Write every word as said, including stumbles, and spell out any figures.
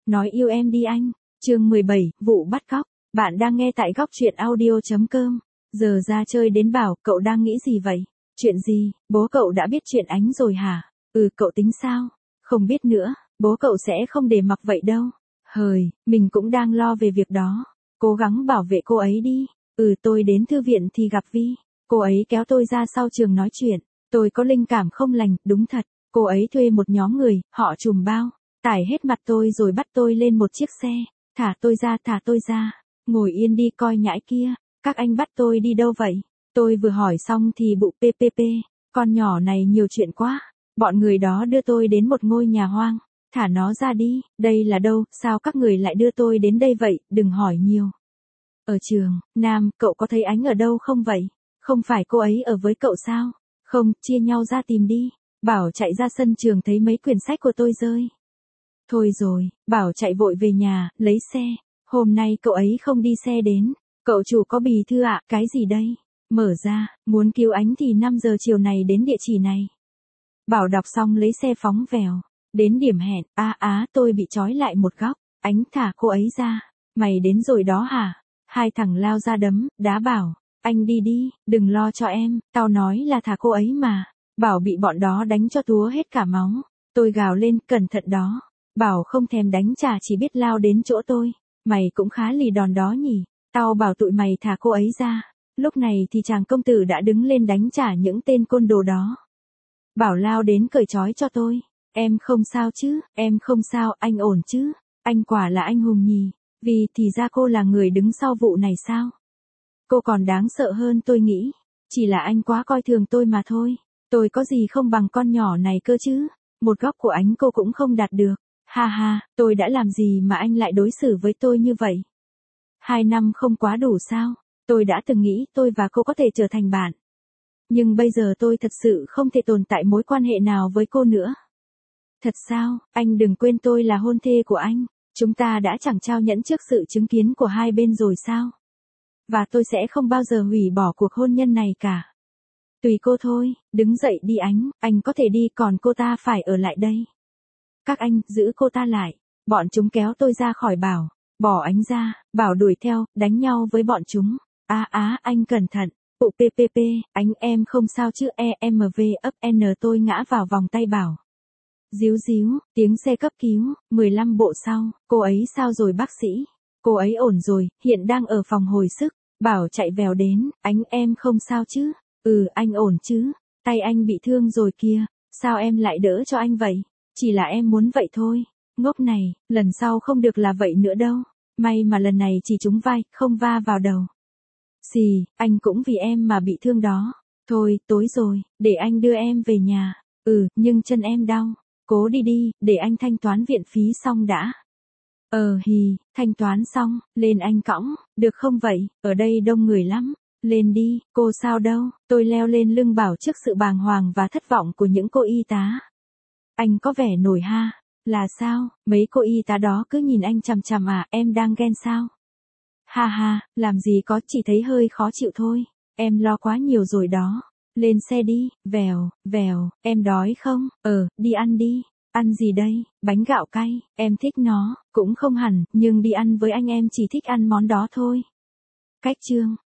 Nói yêu em đi anh. Chương mười bảy, vụ bắt cóc. Bạn đang nghe tại góc truyện audio chấm com. Giờ ra chơi đến bảo, cậu đang nghĩ gì vậy? Chuyện gì, bố cậu đã biết chuyện Ánh rồi hả? Ừ, cậu tính sao? Không biết nữa, bố cậu sẽ không để mặc vậy đâu. Hời, mình cũng đang lo về việc đó. Cố gắng bảo vệ cô ấy đi. Ừ, tôi đến thư viện thì gặp Vi. Cô ấy kéo tôi ra sau trường nói chuyện. Tôi có linh cảm không lành, đúng thật. Cô ấy thuê một nhóm người, họ trùm bao, tải hết mặt tôi rồi bắt tôi lên một chiếc xe. Thả tôi ra, thả tôi ra. Ngồi yên đi coi nhãi kia. Các anh bắt tôi đi đâu vậy? Tôi vừa hỏi xong thì bụ pê pê pê. Con nhỏ này nhiều chuyện quá. Bọn người đó đưa tôi đến một ngôi nhà hoang. Thả nó ra đi. Đây là đâu? Sao các người lại đưa tôi đến đây vậy? Đừng hỏi nhiều. Ở trường, Nam, cậu có thấy Ánh ở đâu không vậy? Không phải cô ấy ở với cậu sao? Không, chia nhau ra tìm đi. Bảo chạy ra sân trường thấy mấy quyển sách của tôi rơi. Thôi rồi, Bảo chạy vội về nhà, lấy xe. Hôm nay cậu ấy không đi xe đến. Cậu chủ có bì thư ạ, à? Cái gì đây? Mở ra, muốn cứu Ánh thì năm giờ chiều này đến địa chỉ này. Bảo đọc xong lấy xe phóng vèo. Đến điểm hẹn, á á tôi bị trói lại một góc. Ánh thả cô ấy ra. Mày đến rồi đó hả? Hai thằng lao ra đấm, đá Bảo. Anh đi đi, đừng lo cho em, tao nói là thả cô ấy mà. Bảo bị bọn đó đánh cho túa hết cả máu. Tôi gào lên, cẩn thận đó. Bảo không thèm đánh trả, chỉ biết lao đến chỗ tôi. Mày cũng khá lì đòn đó nhỉ. Tao bảo tụi mày thả cô ấy ra. Lúc này thì chàng công tử đã đứng lên đánh trả những tên côn đồ đó. Bảo lao đến cởi trói cho tôi. Em không sao chứ, em không sao, anh ổn chứ. Anh quả là anh hùng nhỉ. Vì thì ra cô là người đứng sau vụ này sao? Cô còn đáng sợ hơn tôi nghĩ. Chỉ là anh quá coi thường tôi mà thôi. Tôi có gì không bằng con nhỏ này cơ chứ. Một góc của Ánh cô cũng không đạt được. Ha ha, tôi đã làm gì mà anh lại đối xử với tôi như vậy? Hai năm không quá đủ sao? Tôi đã từng nghĩ tôi và cô có thể trở thành bạn. Nhưng bây giờ tôi thật sự không thể tồn tại mối quan hệ nào với cô nữa. Thật sao, anh đừng quên tôi là hôn thê của anh. Chúng ta đã chẳng trao nhẫn trước sự chứng kiến của hai bên rồi sao? Và tôi sẽ không bao giờ hủy bỏ cuộc hôn nhân này cả. Tùy cô thôi, đứng dậy đi Ánh, anh có thể đi còn cô ta phải ở lại đây. Các anh, giữ cô ta lại. Bọn chúng kéo tôi ra khỏi Bảo, bỏ Ánh ra, Bảo đuổi theo, đánh nhau với bọn chúng. Á á, anh cẩn thận. Phụ pê pê pê, Ánh em không sao chứ e em vê ấp N tôi ngã vào vòng tay Bảo. Díu díu, tiếng xe cấp cứu, mười lăm bộ sau, cô ấy sao rồi bác sĩ? Cô ấy ổn rồi, hiện đang ở phòng hồi sức. Bảo chạy vèo đến, Ánh em không sao chứ? Ừ, anh ổn chứ? Tay anh bị thương rồi kia, sao em lại đỡ cho anh vậy? Chỉ là em muốn vậy thôi. Ngốc này, lần sau không được là vậy nữa đâu. May mà lần này chỉ trúng vai, không va vào đầu. Xì, anh cũng vì em mà bị thương đó. Thôi, tối rồi, để anh đưa em về nhà. Ừ, nhưng chân em đau. Cố đi đi, để anh thanh toán viện phí xong đã. Ờ hì, thanh toán xong, lên anh cõng, được không vậy, ở đây đông người lắm. Lên đi, cô sao đâu, tôi leo lên lưng Bảo trước sự bàng hoàng và thất vọng của những cô y tá. Anh có vẻ nổi ha, là sao, mấy cô y tá đó cứ nhìn anh chằm chằm à, em đang ghen sao? Ha ha, làm gì có, chỉ thấy hơi khó chịu thôi, em lo quá nhiều rồi đó. Lên xe đi, vèo, vèo, em đói không? Ờ, đi ăn đi. Ăn gì đây? Bánh gạo cay, em thích nó, cũng không hẳn, nhưng đi ăn với anh em chỉ thích ăn món đó thôi. Cách chương